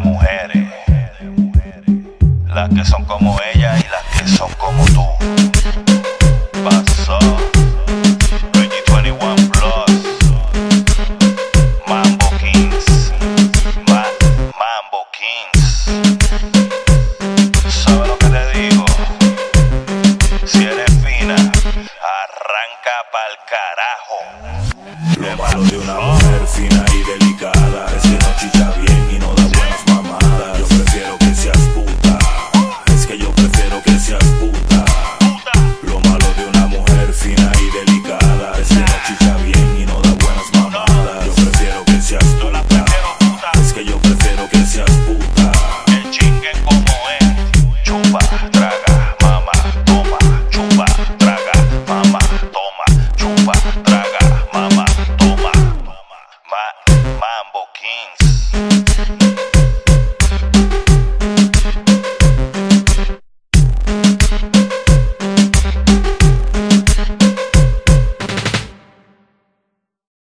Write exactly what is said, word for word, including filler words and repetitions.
mujeres, las que son como ella y las que son como tú. Pasó Reggie veintiuno Plus, Mambo Kings, Ma Mambo Kings. ¿Sabes lo que te digo? Si eres fina, arranca pa'l carajo. Lo malo de una mujer fina y delicada es que no chicha bien y no da buenas mamadas. Yo prefiero que seas puta, es que yo prefiero que seas puta. Lo malo de una mujer fina y delicada es que no chicha bien y no da buenas mamadas. Yo prefiero que seas puta, es que yo prefiero que seas puta. El chingue como es, chupa, traga, mama, toma, chupa, traga, mama, toma, chupa, traga, mama, toma. Ma Mambo Kings.